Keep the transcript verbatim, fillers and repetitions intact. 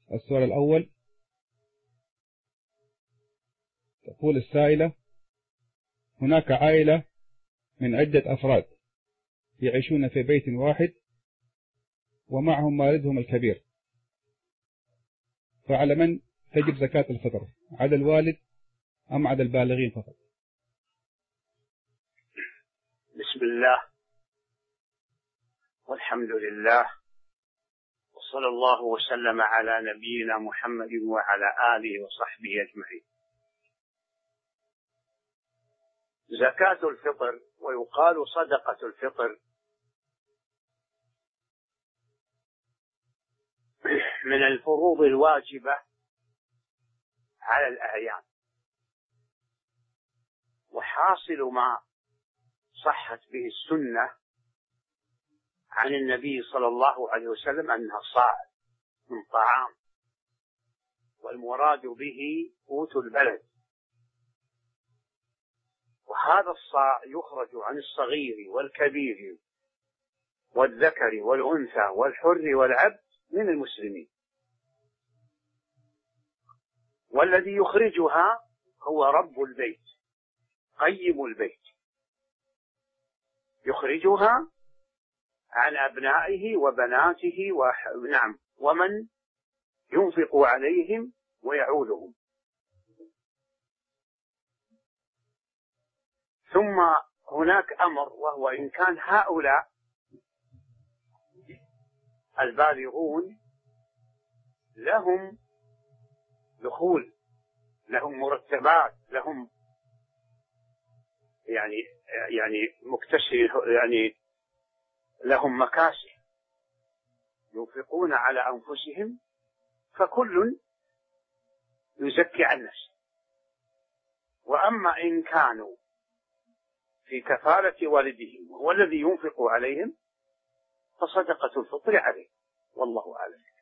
السؤال الأول، تقول السائلة: هناك عائلة من عدة أفراد يعيشون في بيت واحد ومعهم والدهم الكبير، فعلى من تجب زكاة الفطر؟ على الوالد أم على البالغين فقط؟ بسم الله والحمد لله، وصلى الله وسلم على نبينا محمد وعلى آله وصحبه أجمعين. زكاة الفطر، ويقال صدقة الفطر، من الفروض الواجبة على الأعيان، وحاصل ما صحت به السنة عن النبي صلى الله عليه وسلم أنها صاع من طعام، والمراد به قوت البلد، وهذا الصاع يخرج عن الصغير والكبير والذكر والأنثى والحر والعبد من المسلمين، والذي يخرجها هو رب البيت قيم البيت، يخرجها عن أبنائه وبناته ونعم ومن ينفق عليهم ويعولهم. ثم هناك أمر، وهو إن كان هؤلاء البالغون لهم دخول، لهم مرتبات، لهم يعني يعني مكتسب، يعني لهم مكاسب ينفقون على أنفسهم، فكل يزكي عن نفسه. وأما إن كانوا في كفالة والدهم وهو الذي ينفق عليهم فصدقة الفطر عليه، والله أعلم.